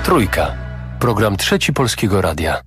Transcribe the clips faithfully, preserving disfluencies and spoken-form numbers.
Trójka. Program Trzeci Polskiego Radia.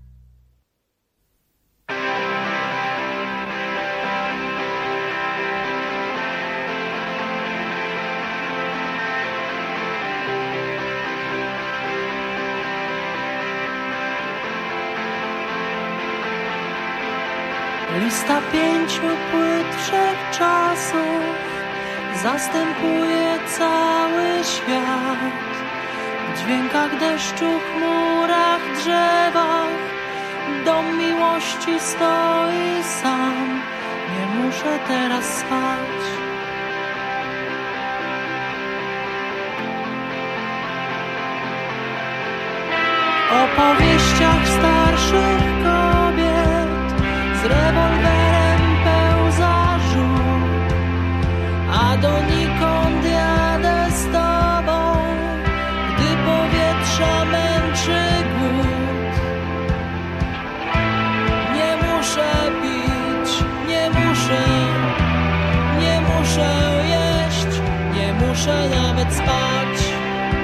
Lista pięciu płyt wszechczasów zastępuje cały świat. W dźwiękach deszczu, chmurach, drzewach dom miłości stoi sam. Nie muszę teraz spać. O opowieściach starszych kobiet z rewolwerem pełza żółk, a donikąd jadę z tobą, gdy powietrza męczy głód. Nie muszę pić, nie muszę, nie muszę jeść, nie muszę nawet spać.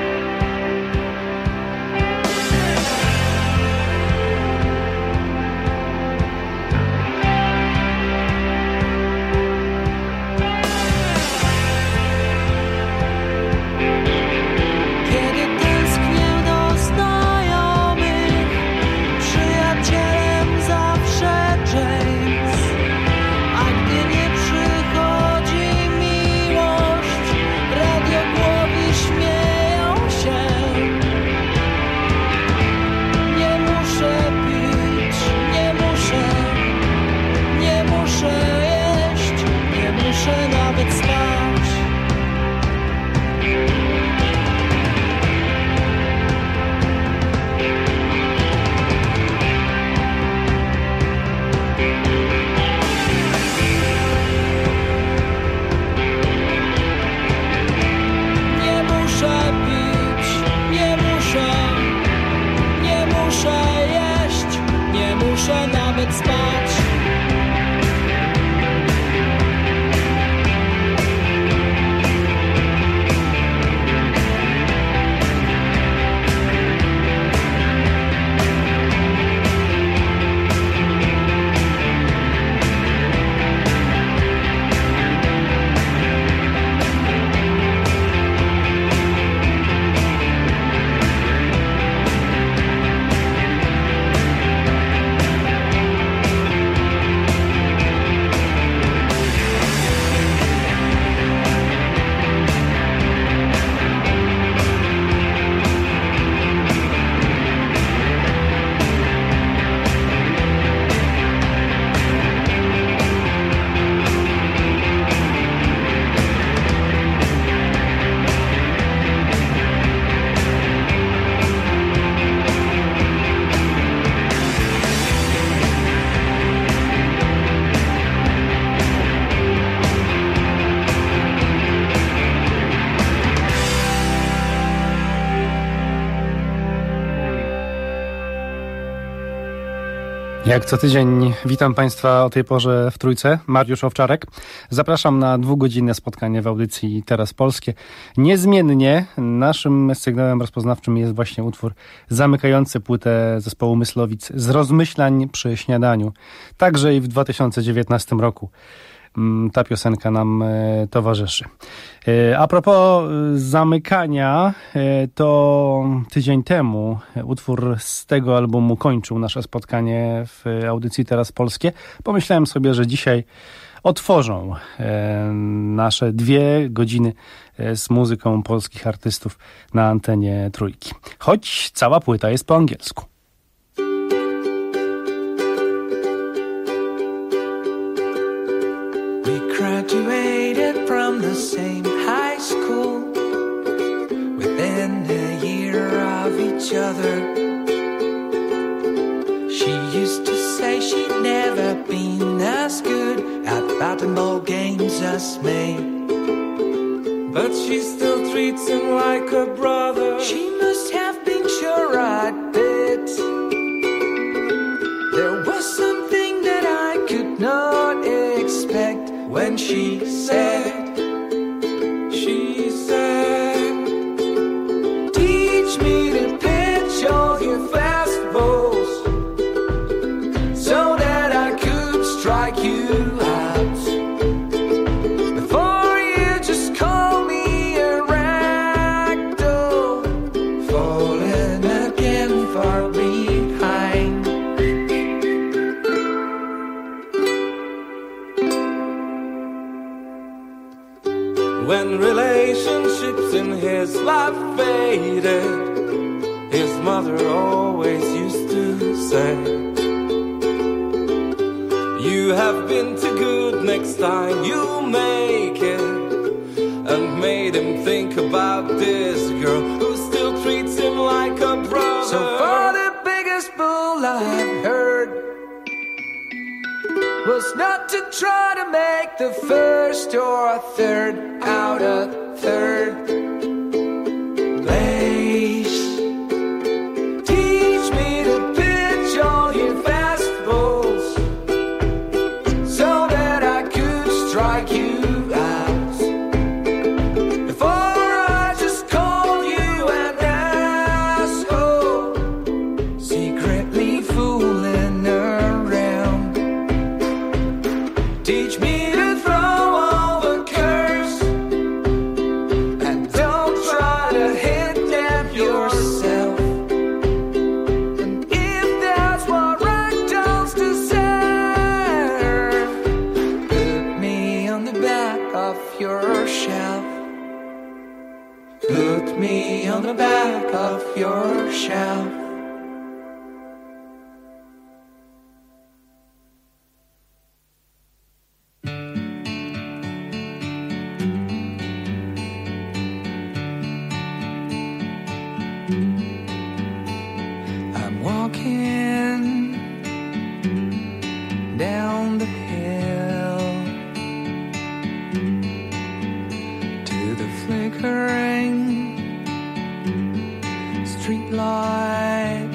Jak co tydzień witam Państwa o tej porze w Trójce. Mariusz Owczarek. Zapraszam na dwugodzinne spotkanie w audycji Teraz Polskie. Niezmiennie naszym sygnałem rozpoznawczym jest właśnie utwór zamykający płytę zespołu Myslowic z rozmyślań przy śniadaniu. Także i w dwa tysiące dziewiętnastym roku ta piosenka nam towarzyszy. A propos zamykania, to tydzień temu utwór z tego albumu kończył nasze spotkanie w audycji Teraz Polskie. Pomyślałem sobie, że dzisiaj otworzą nasze dwie godziny z muzyką polskich artystów na antenie Trójki. Choć cała płyta jest po angielsku. Graduated from the same high school within a year of each other. She used to say she'd never been as good at batting ball games as me, but she still treats him like a brother. She must have been sure I did. There was something that I could not expect when she said, she said, teach me to pitch when relationships in his life faded, his mother always used to say, you have been too good, next time you make it. And made him think about this girl who still treats him like a brother. So far the biggest bull I've heard was not to try to make the first or third out of third place. Teach me to pitch all your fastballs so that I could strike you out. Before I just called you an asshole, secretly fooling around. Teach me to throw all the curves and don't try to hit them yourself. And if that's what ragdolls deserve, put me on the back of your shelf. Put me on the back of your shelf. I'm walking down the hill to the flickering streetlight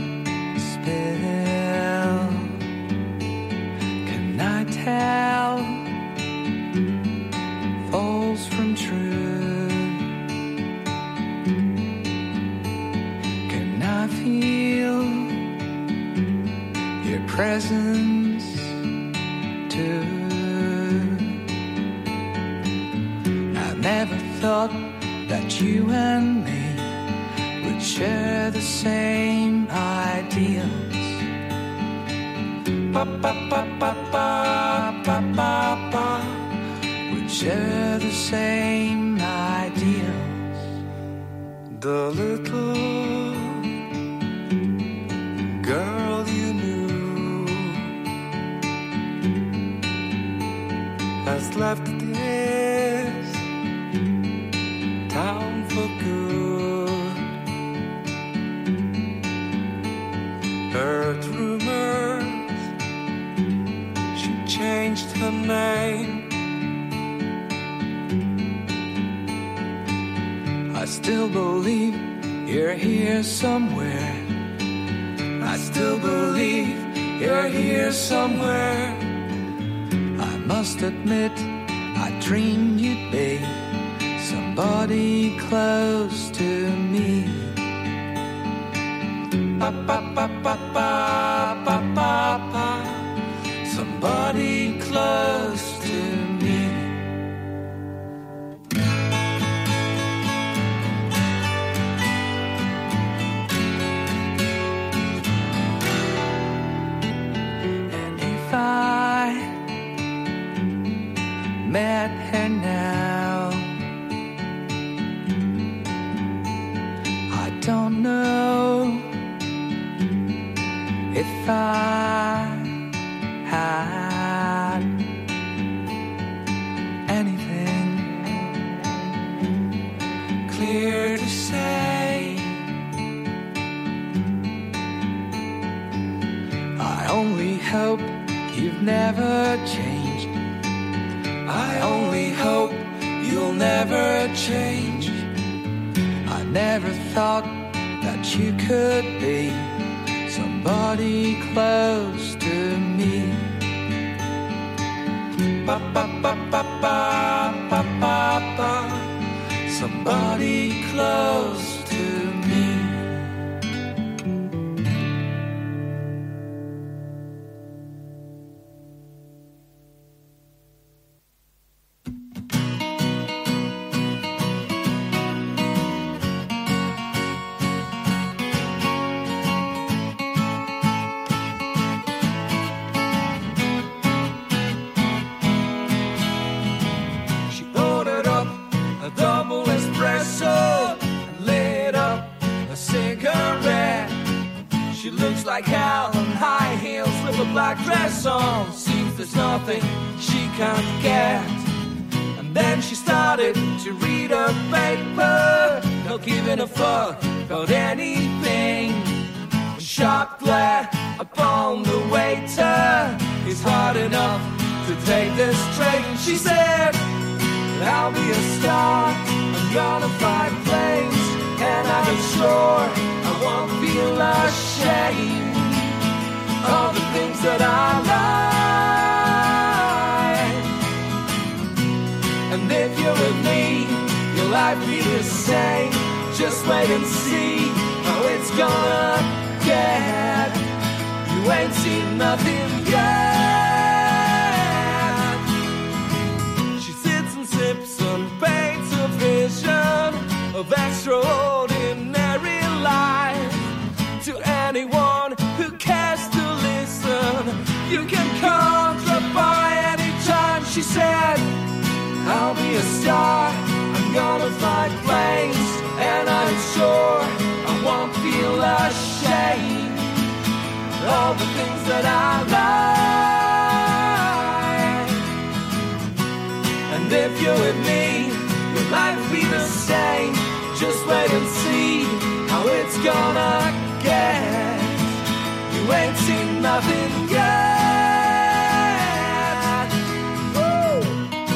spill. Can I tell false from true? Can I feel your presence too? I never thought that you and me would share the same ideals. Pa pa pa pa pa pa pa pa. Would share the same ideals. The little girl you knew has left this town for good. Heard rumors she changed her name. I still believe you're here somewhere. I still believe you're here somewhere. I must admit I dreamed you'd be somebody close to me. Pa pa pa pa pa pa pa pa. Somebody close to me. And if I met her now, I don't know if I had anything clear to say. I only hope you've never changed. I only hope you'll never change. I never thought that you could be somebody close to me. Pa pa pa pa pa pa pa pa. Somebody close to me. like hell and high heels with a black dress on. Seems there's nothing she can't get. And then she started to read her paper, not giving a fuck about anything. A sharp glare upon the waiter is hard enough to take this train. She said, I'll be a star, I'm gonna fly planes, and I'm sure I won't feel ashamed of the things that I like. And if you're with me, your life be the same. Just wait and see how it's gonna get. You ain't seen nothing yet. She sits and sips and paints a vision of extraordinary life. To anyone who cares to listen, you can come, drop by anytime. She said, I'll be a star, I'm gonna fly planes, and I'm sure I won't feel ashamed of the things that I like. And if you're with me, your life be the same. Just wait and see how it's gonna get. You ain't seen nothing yet. Woo!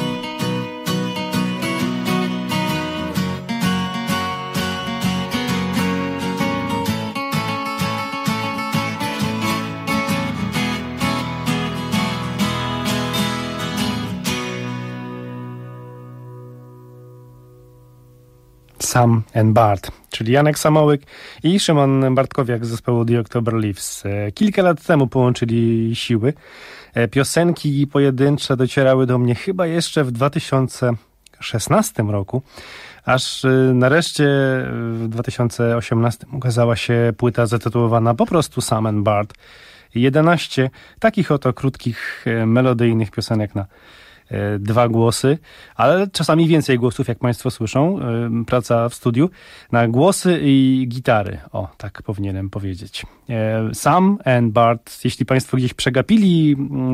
Sam and Bart, czyli Janek Samołyk i Szymon Bartkowiak z zespołu The October Leaves. Kilka lat temu połączyli siły. Piosenki pojedyncze docierały do mnie chyba jeszcze w dwa tysiące szesnastym roku, aż nareszcie w dwa tysiące osiemnastym ukazała się płyta zatytułowana po prostu Sam and Bart. jedenaście takich oto krótkich, melodyjnych piosenek na dwa głosy, ale czasami więcej głosów, jak Państwo słyszą. Praca w studiu na głosy i gitary. O, tak powinienem powiedzieć. Sam and Bart, jeśli Państwo gdzieś przegapili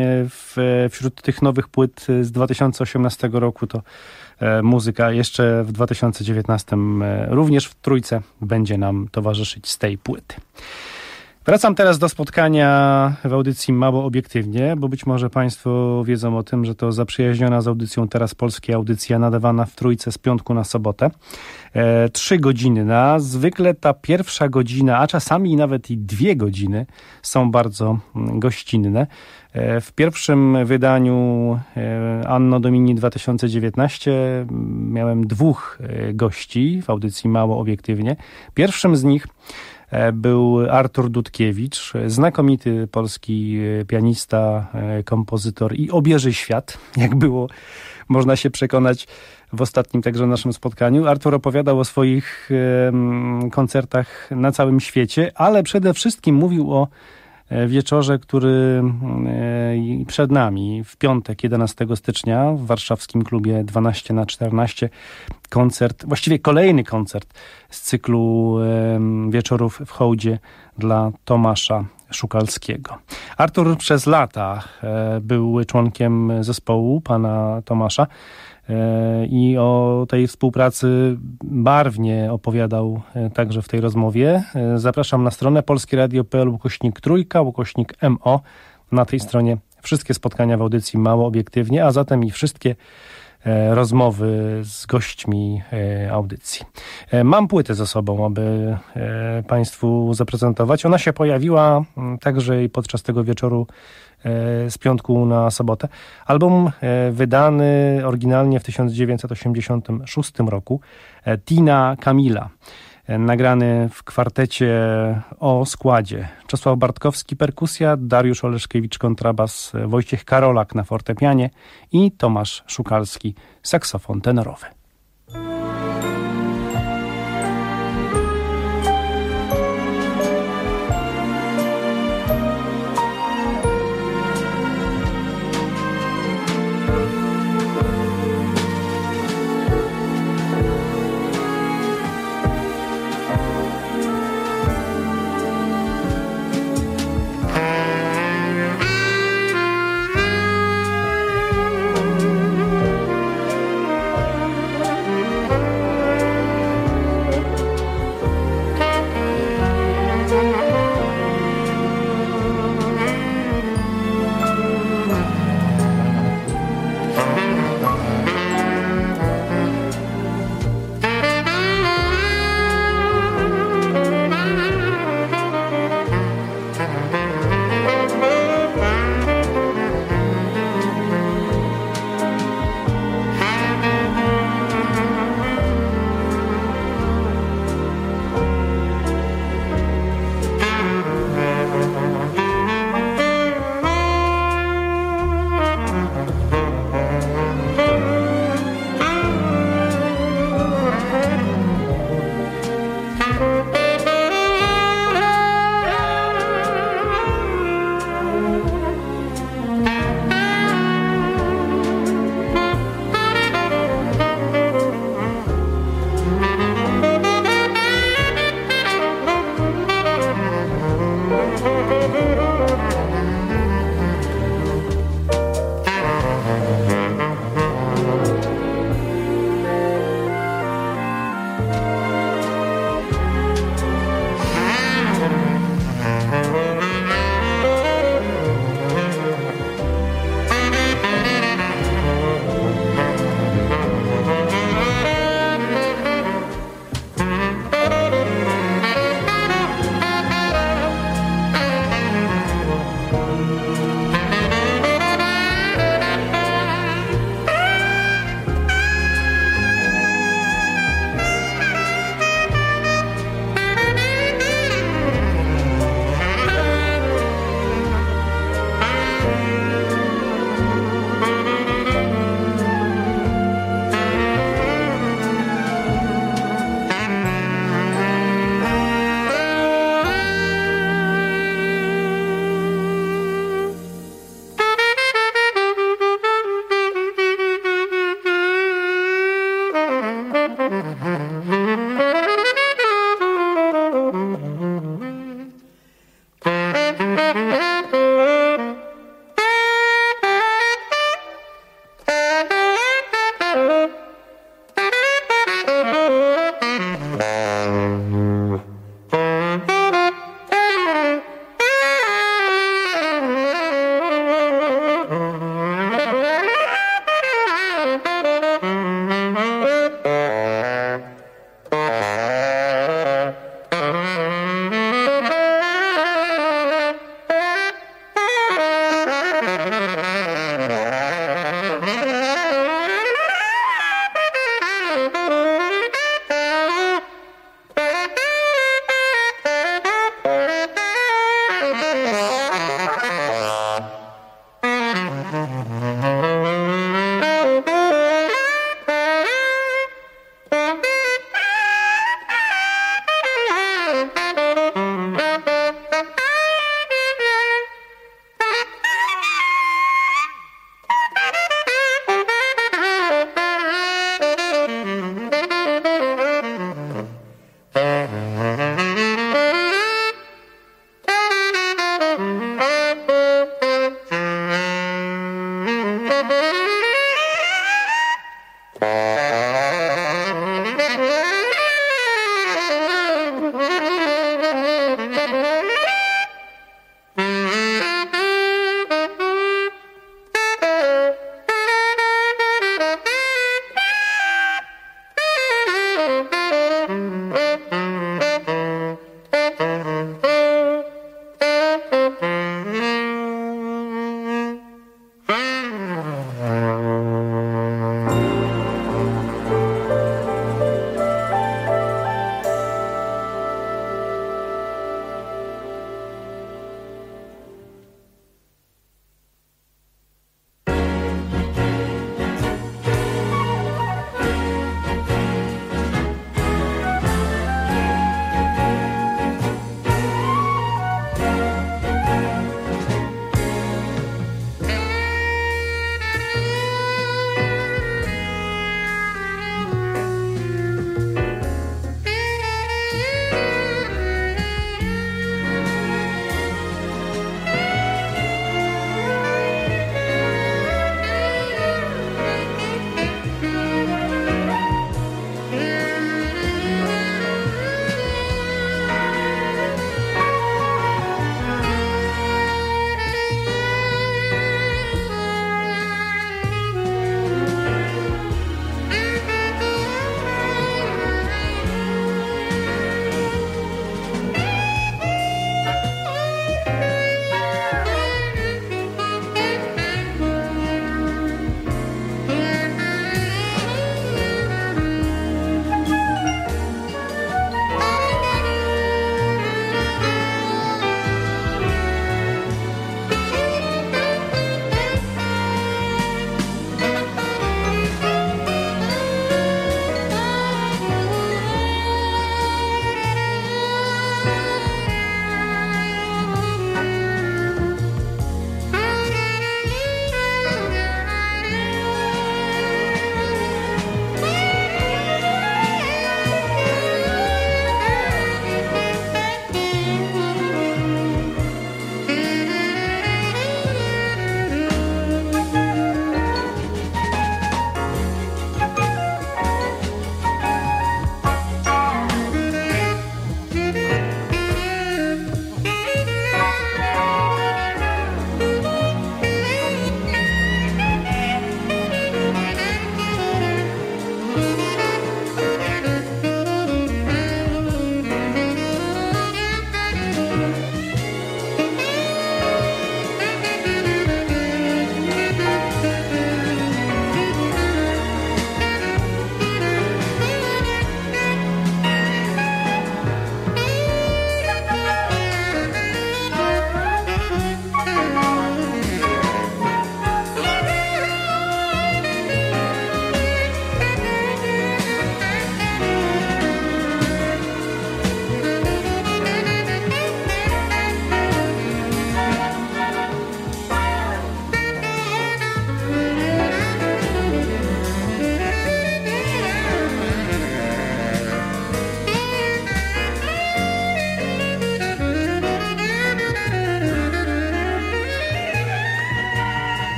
w, wśród tych nowych płyt z dwa tysiące osiemnastego roku, to muzyka jeszcze w dwa tysiące dziewiętnastym również w trójce będzie nam towarzyszyć z tej płyty. Wracam teraz do spotkania w audycji Mało Obiektywnie, bo być może Państwo wiedzą o tym, że to zaprzyjaźniona z audycją Teraz Polskiej audycja nadawana w trójce z piątku na sobotę. E, trzy godziny na. Zwykle ta pierwsza godzina, a czasami nawet i dwie godziny są bardzo gościnne. E, w pierwszym wydaniu e, Anno Domini dwa tysiące dziewiętnaście miałem dwóch e, gości w audycji Mało Obiektywnie. Pierwszym z nich był Artur Dudkiewicz, znakomity polski pianista, kompozytor i obieży świat, jak było można się przekonać w ostatnim także naszym spotkaniu. Artur opowiadał o swoich koncertach na całym świecie, ale przede wszystkim mówił o wieczorze, który przed nami w piątek, jedenastego stycznia w warszawskim klubie dwanaście na czternaście. Koncert, właściwie kolejny koncert z cyklu wieczorów w hołdzie dla Tomasza Szukalskiego. Artur przez lata był członkiem zespołu pana Tomasza i o tej współpracy barwnie opowiadał także w tej rozmowie. Zapraszam na stronę polskieradio kropka p l ukośnik trójka, ukośnik M O. Na tej stronie wszystkie spotkania w audycji Mało Obiektywnie, a zatem i wszystkie rozmowy z gośćmi audycji. Mam płytę ze sobą, aby Państwu zaprezentować. Ona się pojawiła także i podczas tego wieczoru z piątku na sobotę. Album wydany oryginalnie w tysiąc dziewięćset osiemdziesiątym szóstym roku. Tina Kamila. Nagrany w kwartecie o składzie. Czesław Bartkowski perkusja, Dariusz Oleszkiewicz kontrabas, Wojciech Karolak na fortepianie i Tomasz Szukalski saksofon tenorowy.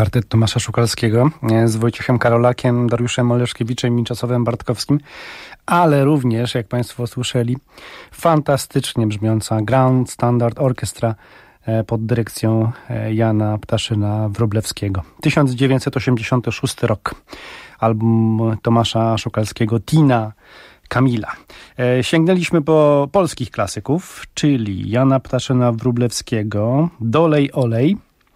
Kwartet Tomasza Szukalskiego z Wojciechem Karolakiem, Dariuszem Oleszkiewiczem i Czesławem Bartkowskim, ale również, jak Państwo słyszeli, fantastycznie brzmiąca Grand Standard Orchestra pod dyrekcją Jana Ptaszyna-Wróblewskiego. tysiąc dziewięćset osiemdziesiąty szósty rok. Album Tomasza Szukalskiego Tina Kamila. Sięgnęliśmy po polskich klasyków, czyli Jana Ptaszyna-Wróblewskiego Dolej Olej,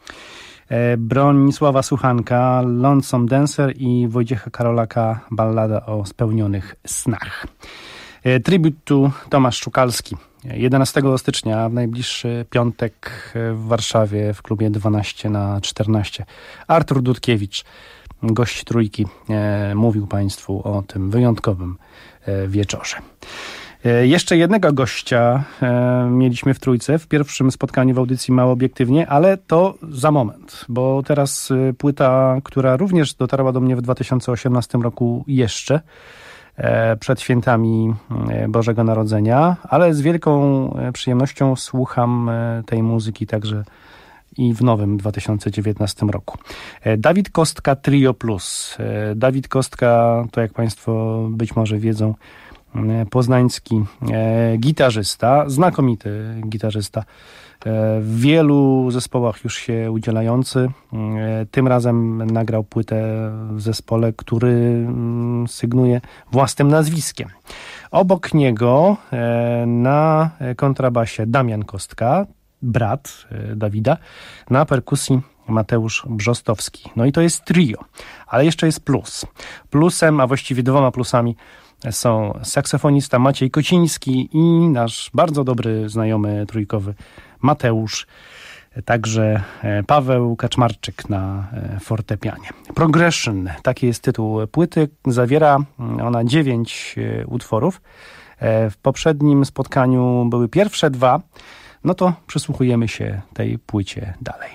Bronisława Suchanka Lonesome Dancer i Wojciecha Karolaka Ballada o spełnionych snach. Tribute to Tomasz Szukalski. jedenastego stycznia, w najbliższy piątek w Warszawie w klubie dwanaście na czternaście. Artur Dudkiewicz, gość Trójki, e, mówił Państwu o tym wyjątkowym e, wieczorze. E, jeszcze jednego gościa e, mieliśmy w Trójce w pierwszym spotkaniu w audycji Mało Obiektywnie, ale to za moment, bo teraz e, płyta, która również dotarła do mnie w dwa tysiące osiemnastym roku jeszcze, e, przed świętami e, Bożego Narodzenia, ale z wielką e, przyjemnością słucham e, tej muzyki także i w nowym dwa tysiące dziewiętnastym roku. Dawid Kostka Trio Plus. Dawid Kostka to, jak Państwo być może wiedzą, poznański gitarzysta, znakomity gitarzysta, w wielu zespołach już się udzielający. Tym razem nagrał płytę w zespole, który sygnuje własnym nazwiskiem. Obok niego na kontrabasie Damian Kostka, brat Dawida, na perkusji Mateusz Brzostowski. No i to jest trio, ale jeszcze jest plus. Plusem, a właściwie dwoma plusami są saksofonista Maciej Kociński i nasz bardzo dobry znajomy trójkowy Mateusz, także Paweł Kaczmarczyk na fortepianie. Progression, taki jest tytuł płyty. Zawiera ona dziewięć utworów. W poprzednim spotkaniu były pierwsze dwa. No to przysłuchujemy się tej płycie dalej.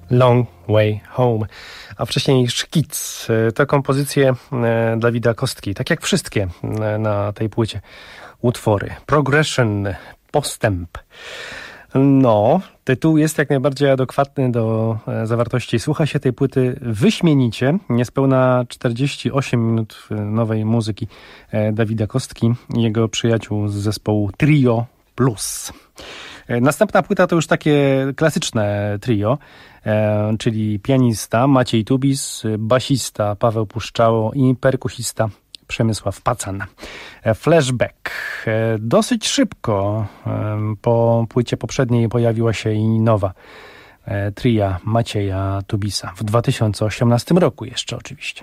Long Way Home, a wcześniej Szkic. To kompozycje Dawida Kostki, tak jak wszystkie na tej płycie utwory. Progression, postęp. No, tytuł jest jak najbardziej adekwatny do zawartości. Słucha się tej płyty wyśmienicie. Niespełna czterdzieści osiem minut nowej muzyki Dawida Kostki i jego przyjaciół z zespołu Trio Plus. Następna płyta to już takie klasyczne trio, e, czyli pianista Maciej Tubis, basista Paweł Puszczało i perkusista Przemysław Pacan. E, flashback. E, dosyć szybko e, po płycie poprzedniej pojawiła się i nowa e, tria Macieja Tubisa. W dwa tysiące osiemnastym roku jeszcze oczywiście.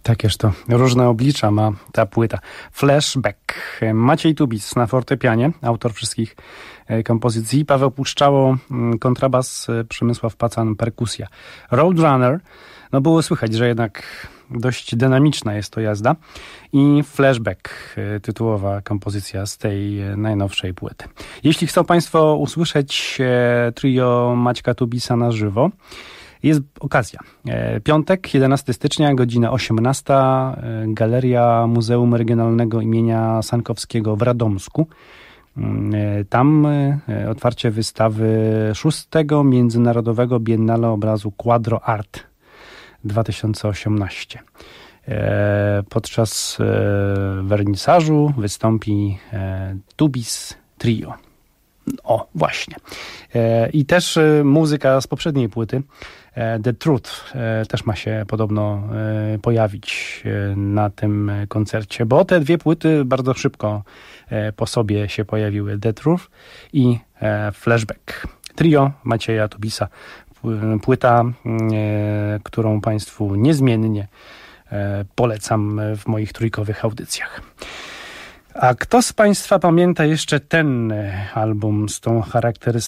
Takież to różne oblicza ma ta płyta. Flashback. Maciej Tubis na fortepianie, autor wszystkich kompozycji. Paweł Puszczało, kontrabas, Przemysław Pacan, perkusja. Roadrunner, no było słychać, że jednak dość dynamiczna jest to jazda. I Flashback, tytułowa kompozycja z tej najnowszej płyty. Jeśli chcą Państwo usłyszeć trio Maćka Tubisa na żywo, jest okazja. Piątek, jedenastego stycznia, godzina osiemnasta, Galeria Muzeum Regionalnego imienia Sankowskiego w Radomsku. Tam otwarcie wystawy szóstego Międzynarodowego Biennale Obrazu Quadro Art dwa tysiące osiemnaście. Podczas wernisażu wystąpi Tubis Trio. O, właśnie. I też muzyka z poprzedniej płyty, The Truth, też ma się podobno pojawić na tym koncercie, bo te dwie płyty bardzo szybko po sobie się pojawiły. The Truth i Flashback. Trio Macieja Tubisa. Płyta, którą Państwu niezmiennie polecam w moich trójkowych audycjach. A kto z Państwa pamięta jeszcze ten album z tą charakterystyczną